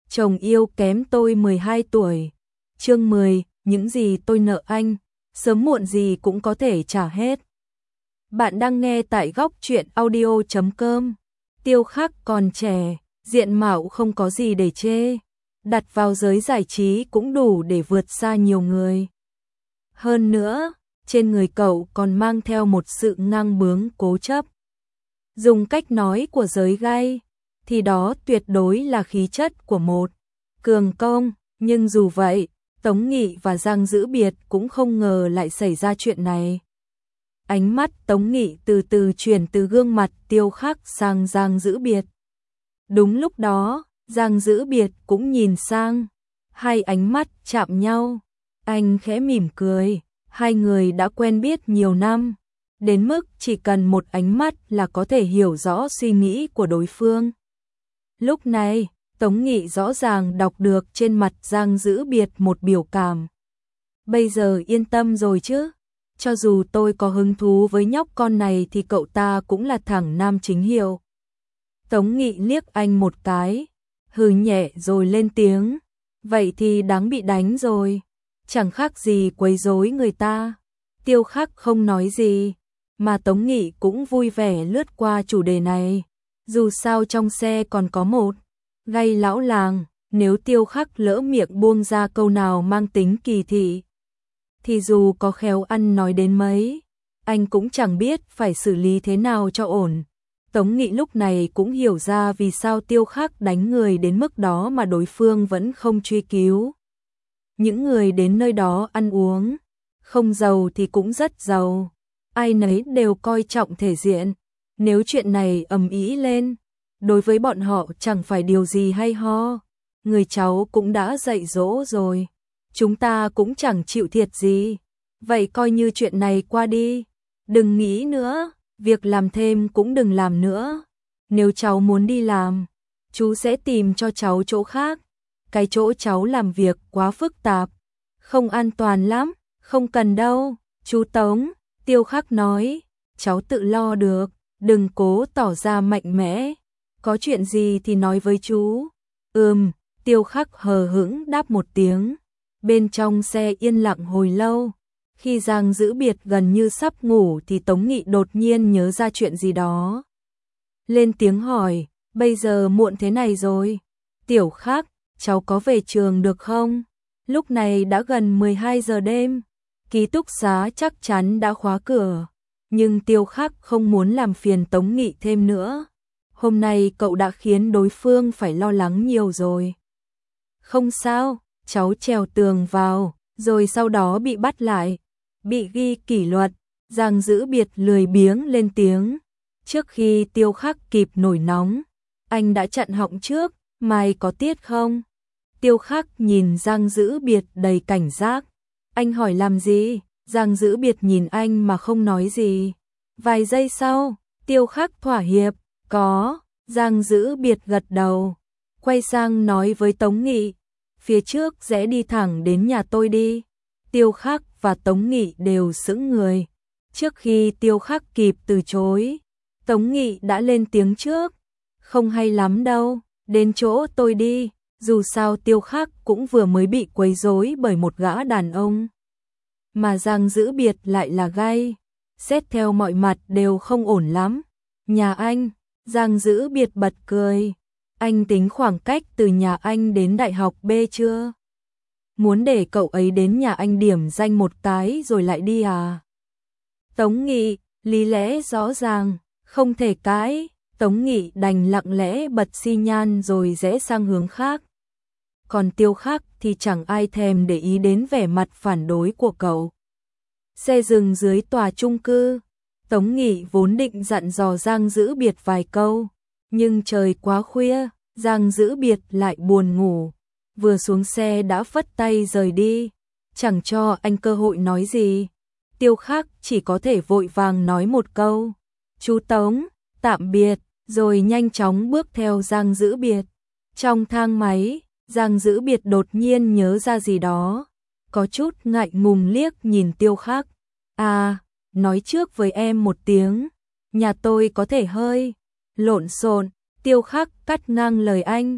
chồng yêu kém tôi 12 tuổi. Chương 10, những gì tôi nợ anh, sớm muộn gì cũng có thể trả hết. Bạn đang nghe tại góc truyện audio.com. Tiêu Khắc còn trẻ, diện mạo không có gì để chê, đặt vào giới giải trí cũng đủ để vượt xa nhiều người. Hơn nữa, trên người cậu còn mang theo một sự ngang bướng cố chấp. Dùng cách nói của giới gay, thì đó tuyệt đối là khí chất của một cường công, nhưng dù vậy, Tống Nghị và Giang Dữ Biệt cũng không ngờ lại xảy ra chuyện này. Ánh mắt Tống Nghị từ từ chuyển từ gương mặt Tiêu Khắc sang Giang Dữ Biệt. Đúng lúc đó, Giang Dữ Biệt cũng nhìn sang, hai ánh mắt chạm nhau. Anh khẽ mỉm cười, hai người đã quen biết nhiều năm, đến mức chỉ cần một ánh mắt là có thể hiểu rõ suy nghĩ của đối phương. Lúc này, Tống Nghị rõ ràng đọc được trên mặt Giang Dữ Biệt một biểu cảm. Bây giờ yên tâm rồi chứ, cho dù tôi có hứng thú với nhóc con này thì cậu ta cũng là thằng nam chính hiệu. Tống Nghị liếc anh một cái, hừ nhẹ rồi lên tiếng, vậy thì đáng bị đánh rồi, chẳng khác gì quấy rối người ta. Tiêu Khắc không nói gì, mà Tống Nghị cũng vui vẻ lướt qua chủ đề này, dù sao trong xe còn có một gay lão làng, nếu Tiêu Khắc lỡ miệng buông ra câu nào mang tính kỳ thị, thì dù có khéo ăn nói đến mấy, anh cũng chẳng biết phải xử lý thế nào cho ổn. Tống Nghị lúc này cũng hiểu ra vì sao Tiêu Khắc đánh người đến mức đó mà đối phương vẫn không truy cứu. Những người đến nơi đó ăn uống, không giàu thì cũng rất giàu, ai nấy đều coi trọng thể diện. Nếu chuyện này ầm ĩ lên, đối với bọn họ chẳng phải điều gì hay ho. Người cháu cũng đã dạy dỗ rồi, chúng ta cũng chẳng chịu thiệt gì, vậy coi như chuyện này qua đi, đừng nghĩ nữa, việc làm thêm cũng đừng làm nữa. Nếu cháu muốn đi làm, chú sẽ tìm cho cháu chỗ khác, cái chỗ cháu làm việc quá phức tạp, không an toàn lắm. Không cần đâu, chú Tống, Tiêu Khắc nói, cháu tự lo được, đừng cố tỏ ra mạnh mẽ, có chuyện gì thì nói với chú. Tiêu Khắc hờ hững đáp một tiếng. Bên trong xe yên lặng hồi lâu, khi Giang Dữ Biệt gần như sắp ngủ thì Tống Nghị đột nhiên nhớ ra chuyện gì đó. Lên tiếng hỏi, bây giờ muộn thế này rồi, Tiểu Khắc, cháu có về trường được không? Lúc này đã gần 12 giờ đêm, ký túc xá chắc chắn đã khóa cửa, nhưng Tiêu Khắc không muốn làm phiền Tống Nghị thêm nữa. Hôm nay cậu đã khiến đối phương phải lo lắng nhiều rồi. Không sao, cháu trèo tường vào, rồi sau đó bị bắt lại, bị ghi kỷ luật. Giang Dữ Biệt lười biếng lên tiếng. Trước khi Tiêu Khắc kịp nổi nóng, anh đã chặn họng trước, mai có tiết không? Tiêu Khắc nhìn Giang Dữ Biệt đầy cảnh giác. Anh hỏi làm gì? Giang Dữ Biệt nhìn anh mà không nói gì. Vài giây sau, Tiêu Khắc thỏa hiệp. Có. Giang Dữ Biệt gật đầu, quay sang nói với Tống Nghị, phía trước rẽ đi thẳng đến nhà tôi đi. Tiêu Khắc và Tống Nghị đều sững người. Trước khi Tiêu Khắc kịp từ chối, Tống Nghị đã lên tiếng trước. Không hay lắm đâu, đến chỗ tôi đi. Dù sao Tiêu Khắc cũng vừa mới bị quấy rối bởi một gã đàn ông, mà Giang Dữ Biệt lại là gay, xét theo mọi mặt đều không ổn lắm. Nhà anh, Giang Dữ Biệt bật cười. Anh tính khoảng cách từ nhà anh đến đại học B chưa? Muốn để cậu ấy đến nhà anh điểm danh một cái rồi lại đi à? Tống Nghị, lý lẽ rõ ràng, không thể cãi. Tống Nghị đành lặng lẽ bật xi nhan rồi rẽ sang hướng khác. Còn Tiêu Khắc thì chẳng ai thèm để ý đến vẻ mặt phản đối của cậu. Xe dừng dưới tòa chung cư. Tống Nghị vốn định dặn dò Giang Dữ Biệt vài câu, nhưng trời quá khuya, Giang Dữ Biệt lại buồn ngủ, vừa xuống xe đã phất tay rời đi, chẳng cho anh cơ hội nói gì. Tiêu Khắc chỉ có thể vội vàng nói một câu, chú Tống, tạm biệt, rồi nhanh chóng bước theo Giang Dữ Biệt. Trong thang máy, Giang Dữ Biệt đột nhiên nhớ ra gì đó, có chút ngại ngùng liếc nhìn Tiêu Khắc. À, nói trước với em một tiếng, nhà tôi có thể hơi lộn xộn. Tiêu Khắc cắt ngang lời anh.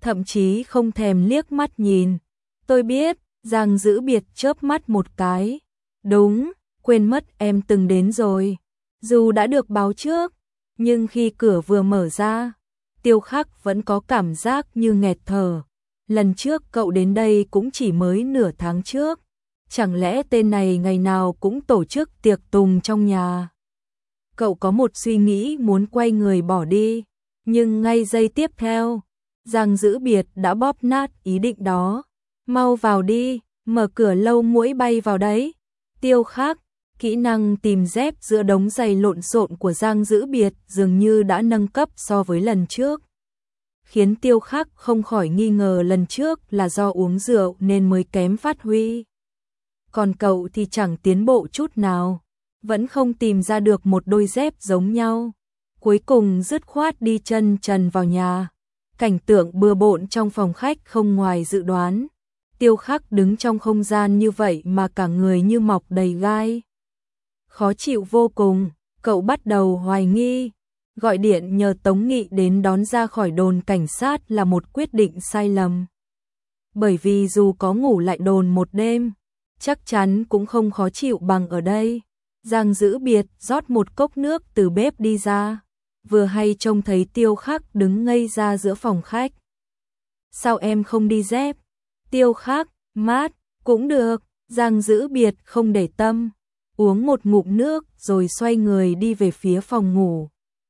thậm chí không thèm liếc mắt nhìn. Tôi biết, Giang Dữ Biệt chớp mắt một cái. Đúng, quên mất em từng đến rồi. Dù đã được báo trước, nhưng khi cửa vừa mở ra, Tiêu Khắc vẫn có cảm giác như nghẹt thở. Lần trước cậu đến đây cũng chỉ mới nửa tháng trước. Chẳng lẽ tên này ngày nào cũng tổ chức tiệc tùng trong nhà? Cậu có một suy nghĩ muốn quay người bỏ đi, nhưng ngay giây tiếp theo, Giang Dữ Biệt đã bóp nát ý định đó. Mau vào đi, mở cửa lâu muỗi bay vào đấy. Tiêu Khắc, kỹ năng tìm dép giữa đống giày lộn xộn của Giang Dữ Biệt dường như đã nâng cấp so với lần trước, khiến Tiêu Khắc không khỏi nghi ngờ lần trước là do uống rượu nên mới kém phát huy. Còn cậu thì chẳng tiến bộ chút nào, vẫn không tìm ra được một đôi dép giống nhau. Cuối cùng dứt khoát đi chân trần vào nhà. Cảnh tượng bừa bộn trong phòng khách không ngoài dự đoán. Tiêu Khắc đứng trong không gian như vậy mà cả người như mọc đầy gai. Khó chịu vô cùng, cậu bắt đầu hoài nghi. Gọi điện nhờ Tống Nghị đến đón ra khỏi đồn cảnh sát là một quyết định sai lầm. Bởi vì dù có ngủ lại đồn một đêm, chắc chắn cũng không khó chịu bằng ở đây. Giang Dữ Biệt rót một cốc nước từ bếp đi ra, vừa hay trông thấy Tiêu Khắc đứng ngây ra giữa phòng khách. Sao em không đi dép? Tiêu Khắc, mát, cũng được. Giang Dữ Biệt không để tâm, uống một ngụm nước rồi xoay người đi về phía phòng ngủ.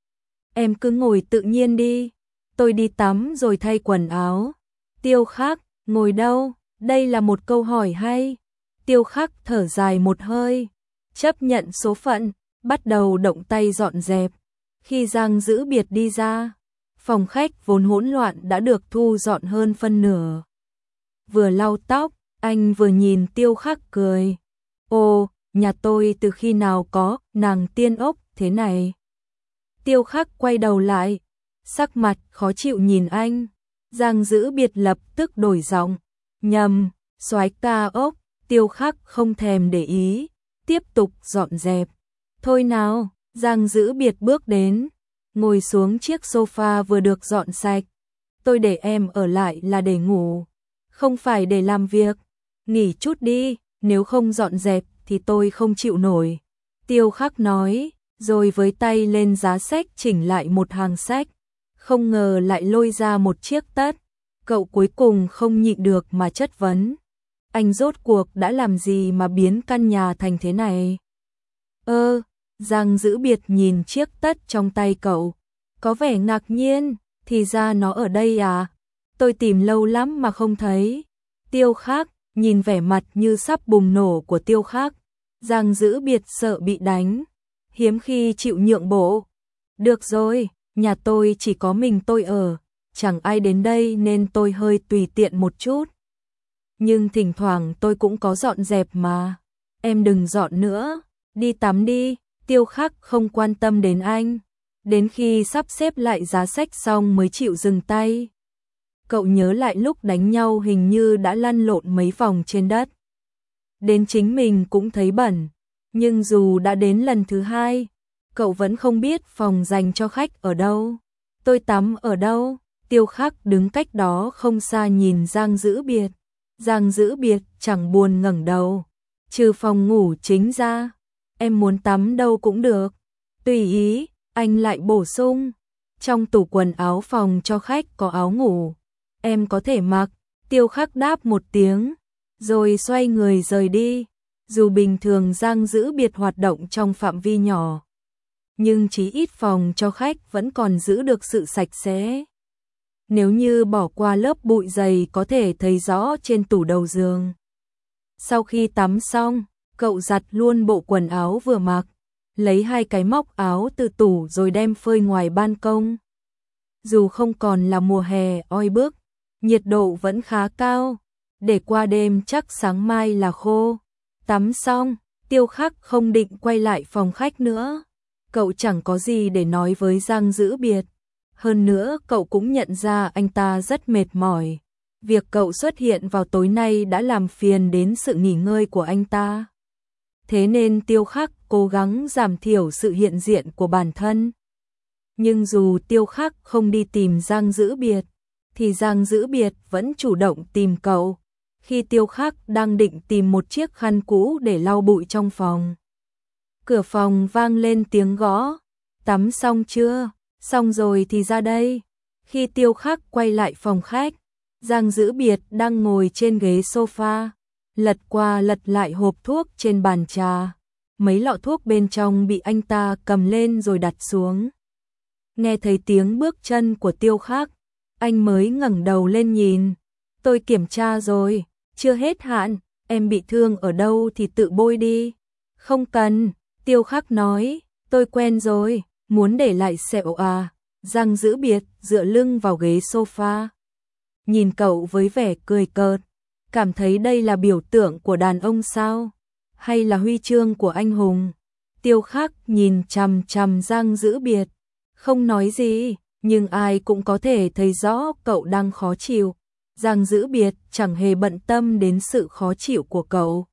Em cứ ngồi tự nhiên đi, tôi đi tắm rồi thay quần áo. Tiêu Khắc, ngồi đâu? Đây là một câu hỏi hay. Tiêu Khắc thở dài một hơi, chấp nhận số phận, bắt đầu động tay dọn dẹp. Khi Giang Dữ Biệt đi ra, phòng khách vốn hỗn loạn đã được thu dọn hơn phân nửa. Vừa lau tóc, anh vừa nhìn Tiêu Khắc cười. Ồ, nhà tôi từ khi nào có nàng tiên ốc thế này? Tiêu Khắc quay đầu lại, sắc mặt khó chịu nhìn anh. Giang Dữ Biệt lập tức đổi giọng. Nhầm, soái ca ốc. Tiêu Khắc không thèm để ý, tiếp tục dọn dẹp. Thôi nào, Giang Dữ Biệt bước đến, ngồi xuống chiếc sofa vừa được dọn sạch. Tôi để em ở lại là để ngủ, không phải để làm việc. Nghỉ chút đi, nếu không dọn dẹp thì tôi không chịu nổi. Tiêu Khắc nói, rồi với tay lên giá sách chỉnh lại một hàng sách. Không ngờ lại lôi ra một chiếc tất. Cậu cuối cùng không nhịn được mà chất vấn. Anh rốt cuộc đã làm gì mà biến căn nhà thành thế này? Giang Dữ Biệt nhìn chiếc tất trong tay cậu, có vẻ ngạc nhiên, thì ra nó ở đây à? Tôi tìm lâu lắm mà không thấy. Tiêu Khắc, nhìn vẻ mặt như sắp bùng nổ của Tiêu Khắc, Giang Dữ Biệt sợ bị đánh, hiếm khi chịu nhượng bộ. Được rồi, nhà tôi chỉ có mình tôi ở, chẳng ai đến đây nên tôi hơi tùy tiện một chút. Nhưng thỉnh thoảng tôi cũng có dọn dẹp mà. Em đừng dọn nữa, đi tắm đi. Tiêu Khắc không quan tâm đến anh, đến khi sắp xếp lại giá sách xong mới chịu dừng tay. Cậu nhớ lại lúc đánh nhau hình như đã lăn lộn mấy vòng trên đất. Đến chính mình cũng thấy bẩn, nhưng dù đã đến lần thứ hai, cậu vẫn không biết phòng dành cho khách ở đâu. Tôi tắm ở đâu? Tiêu Khắc đứng cách đó không xa nhìn Giang Dữ Biệt. Giang Dữ Biệt chẳng buồn ngẩng đầu, trừ phòng ngủ chính ra. Em muốn tắm đâu cũng được. Tùy ý, anh lại bổ sung. Trong tủ quần áo phòng cho khách có áo ngủ. Em có thể mặc. Tiêu Khắc đáp một tiếng, rồi xoay người rời đi. Dù bình thường Giang Dữ Biệt hoạt động trong phạm vi nhỏ, nhưng chí ít phòng cho khách vẫn còn giữ được sự sạch sẽ. Nếu như bỏ qua lớp bụi dày có thể thấy rõ trên tủ đầu giường. Sau khi tắm xong, cậu giặt luôn bộ quần áo vừa mặc, lấy 2 cái móc áo từ tủ rồi đem phơi ngoài ban công. Dù không còn là mùa hè oi bức, nhiệt độ vẫn khá cao, để qua đêm chắc sáng mai là khô. Tắm xong, Tiêu Khắc không định quay lại phòng khách nữa. Cậu chẳng có gì để nói với Giang Dữ Biệt. Hơn nữa cậu cũng nhận ra anh ta rất mệt mỏi. Việc cậu xuất hiện vào tối nay đã làm phiền đến sự nghỉ ngơi của anh ta. Thế nên Tiêu Khắc cố gắng giảm thiểu sự hiện diện của bản thân. Nhưng dù Tiêu Khắc không đi tìm Giang Dữ Biệt, thì Giang Dữ Biệt vẫn chủ động tìm cậu. Khi Tiêu Khắc đang định tìm một chiếc khăn cũ để lau bụi trong phòng. Cửa phòng vang lên tiếng gõ. Tắm xong chưa? Xong rồi thì ra đây. Khi Tiêu Khắc quay lại phòng khách, Giang Dữ Biệt đang ngồi trên ghế sofa, lật qua lật lại hộp thuốc trên bàn trà. Mấy lọ thuốc bên trong bị anh ta cầm lên rồi đặt xuống. Nghe thấy tiếng bước chân của Tiêu Khắc, anh mới ngẩng đầu lên nhìn. Tôi kiểm tra rồi, chưa hết hạn, em bị thương ở đâu thì tự bôi đi. Không cần, Tiêu Khắc nói, tôi quen rồi, muốn để lại sẹo à. Giang Dữ Biệt dựa lưng vào ghế sofa, nhìn cậu với vẻ cười cợt. Cảm thấy đây là biểu tượng của đàn ông sao? Hay là huy chương của anh hùng? Tiêu Khắc nhìn chằm chằm Giang Dữ Biệt, không nói gì, nhưng ai cũng có thể thấy rõ cậu đang khó chịu. Giang Dữ Biệt chẳng hề bận tâm đến sự khó chịu của cậu,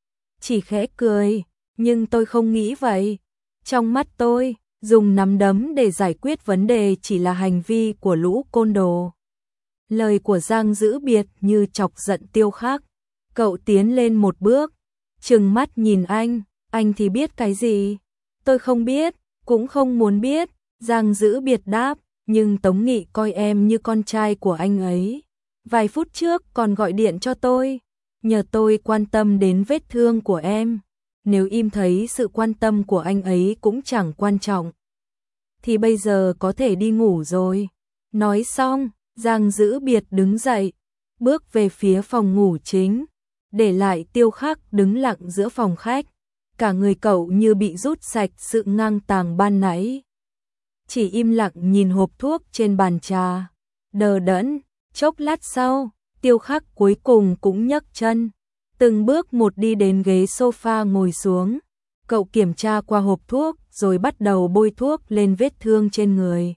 chỉ khẽ cười, nhưng tôi không nghĩ vậy. Trong mắt tôi, dùng nắm đấm để giải quyết vấn đề chỉ là hành vi của lũ côn đồ. Lời của Giang Dữ Biệt như chọc giận Tiêu Khắc. Cậu tiến lên một bước, trừng mắt nhìn anh thì biết cái gì? Tôi không biết, cũng không muốn biết. Giang Dữ Biệt đáp, nhưng Tống Nghị coi em như con trai của anh ấy. Vài phút trước còn gọi điện cho tôi, nhờ tôi quan tâm đến vết thương của em. Nếu im thấy sự quan tâm của anh ấy cũng chẳng quan trọng, thì bây giờ có thể đi ngủ rồi. Nói xong, Giang Dữ Biệt đứng dậy, bước về phía phòng ngủ chính, để lại Tiêu Khắc đứng lặng giữa phòng khách. Cả người cậu như bị rút sạch sự ngang tàng ban nãy, chỉ im lặng nhìn hộp thuốc trên bàn trà, đờ đẫn. Chốc lát sau, Tiêu Khắc cuối cùng cũng nhấc chân, từng bước một đi đến ghế sofa ngồi xuống. Cậu kiểm tra qua hộp thuốc rồi bắt đầu bôi thuốc lên vết thương trên người.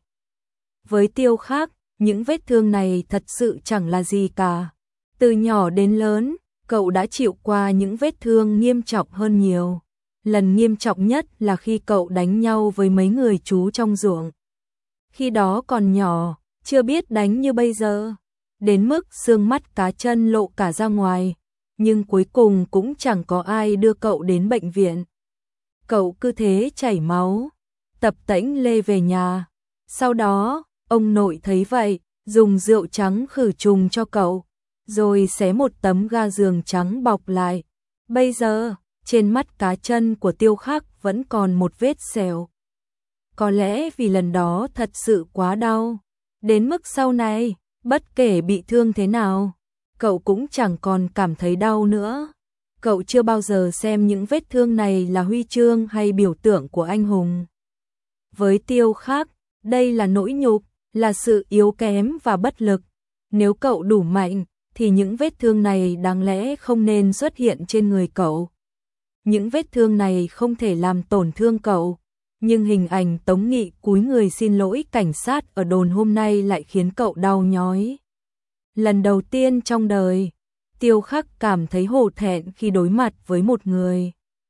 Với Tiêu Khắc, những vết thương này thật sự chẳng là gì cả. Từ nhỏ đến lớn, cậu đã chịu qua những vết thương nghiêm trọng hơn nhiều. Lần nghiêm trọng nhất là khi cậu đánh nhau với mấy người chú trong ruộng. Khi đó còn nhỏ, chưa biết đánh như bây giờ, đến mức xương mắt cá chân lộ cả ra ngoài, nhưng cuối cùng cũng chẳng có ai đưa cậu đến bệnh viện. Cậu cứ thế chảy máu, tập tễnh lê về nhà. Sau đó, ông nội thấy vậy, dùng rượu trắng khử trùng cho cậu, rồi xé một tấm ga giường trắng bọc lại. Bây giờ, trên mắt cá chân của Tiêu Khắc vẫn còn một vết sẹo. Có lẽ vì lần đó thật sự quá đau, đến mức sau này, bất kể bị thương thế nào, cậu cũng chẳng còn cảm thấy đau nữa. Cậu chưa bao giờ xem những vết thương này là huy chương hay biểu tượng của anh hùng. Với Tiêu Khắc, đây là nỗi nhục, là sự yếu kém và bất lực. Nếu cậu đủ mạnh, thì những vết thương này đáng lẽ không nên xuất hiện trên người cậu. Những vết thương này không thể làm tổn thương cậu, nhưng hình ảnh Tống Nghị cúi người xin lỗi cảnh sát ở đồn hôm nay lại khiến cậu đau nhói. Lần đầu tiên trong đời, Tiêu Khắc cảm thấy hổ thẹn khi đối mặt với một người.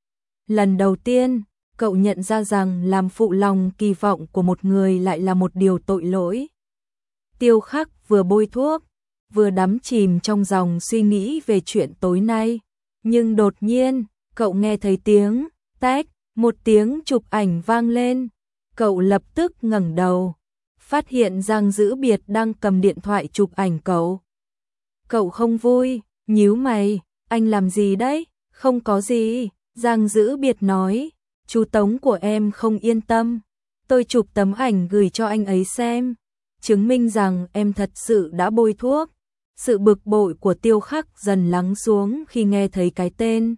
Lần đầu tiên, cậu nhận ra rằng làm phụ lòng kỳ vọng của một người lại là một điều tội lỗi. Tiêu Khắc vừa bôi thuốc, vừa đắm chìm trong dòng suy nghĩ về chuyện tối nay. Nhưng đột nhiên, cậu nghe thấy tiếng tách, một tiếng chụp ảnh vang lên. Cậu lập tức ngẩng đầu, phát hiện Giang Dữ Biệt đang cầm điện thoại chụp ảnh cậu. Cậu không vui, nhíu mày, anh làm gì đấy? Không có gì, Giang Dữ Biệt nói, chú Tống của em không yên tâm. Tôi chụp tấm ảnh gửi cho anh ấy xem, chứng minh rằng em thật sự đã bôi thuốc. Sự bực bội của Tiêu Khắc dần lắng xuống khi nghe thấy cái tên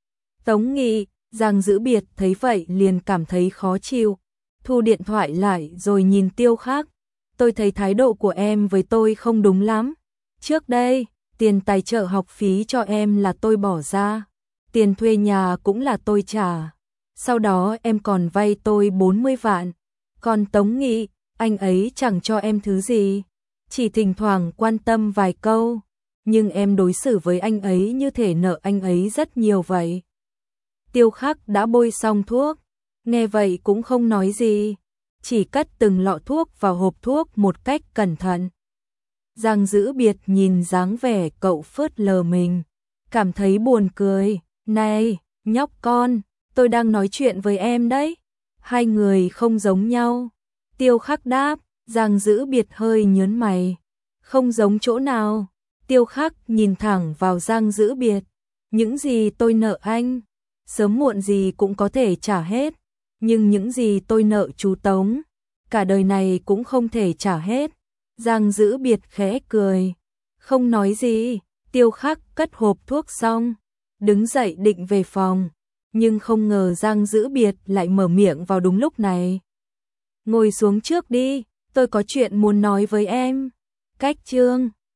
Tống Nghị. Giang Dữ Biệt thấy vậy liền cảm thấy khó chịu, thu điện thoại lại rồi nhìn Tiêu Khắc. Tôi thấy thái độ của em với tôi không đúng lắm. Trước đây, tiền tài trợ học phí cho em là tôi bỏ ra, tiền thuê nhà cũng là tôi trả. Sau đó em còn vay tôi 40 vạn. Còn Tống Nghị, anh ấy chẳng cho em thứ gì, chỉ thỉnh thoảng quan tâm vài câu, nhưng em đối xử với anh ấy như thể nợ anh ấy rất nhiều vậy. Tiêu Khắc đã bôi xong thuốc, nghe vậy cũng không nói gì, chỉ cất từng lọ thuốc vào hộp thuốc một cách cẩn thận. Giang Dữ Biệt nhìn dáng vẻ cậu phớt lờ mình, cảm thấy buồn cười. Này, nhóc con, tôi đang nói chuyện với em đấy. Hai người không giống nhau. Tiêu Khắc đáp. Giang Dữ Biệt hơi nhớn mày. Không giống chỗ nào? Tiêu Khắc nhìn thẳng vào Giang Dữ Biệt. Những gì tôi nợ anh, sớm muộn gì cũng có thể trả hết. Nhưng những gì tôi nợ chú Tống, cả đời này cũng không thể trả hết. Giang Dữ Biệt khẽ cười, không nói gì. Tiêu Khắc cất hộp thuốc xong, đứng dậy định về phòng. Nhưng không ngờ Giang Dữ Biệt lại mở miệng vào đúng lúc này. Ngồi xuống trước đi, tôi có chuyện muốn nói với em. Cách chương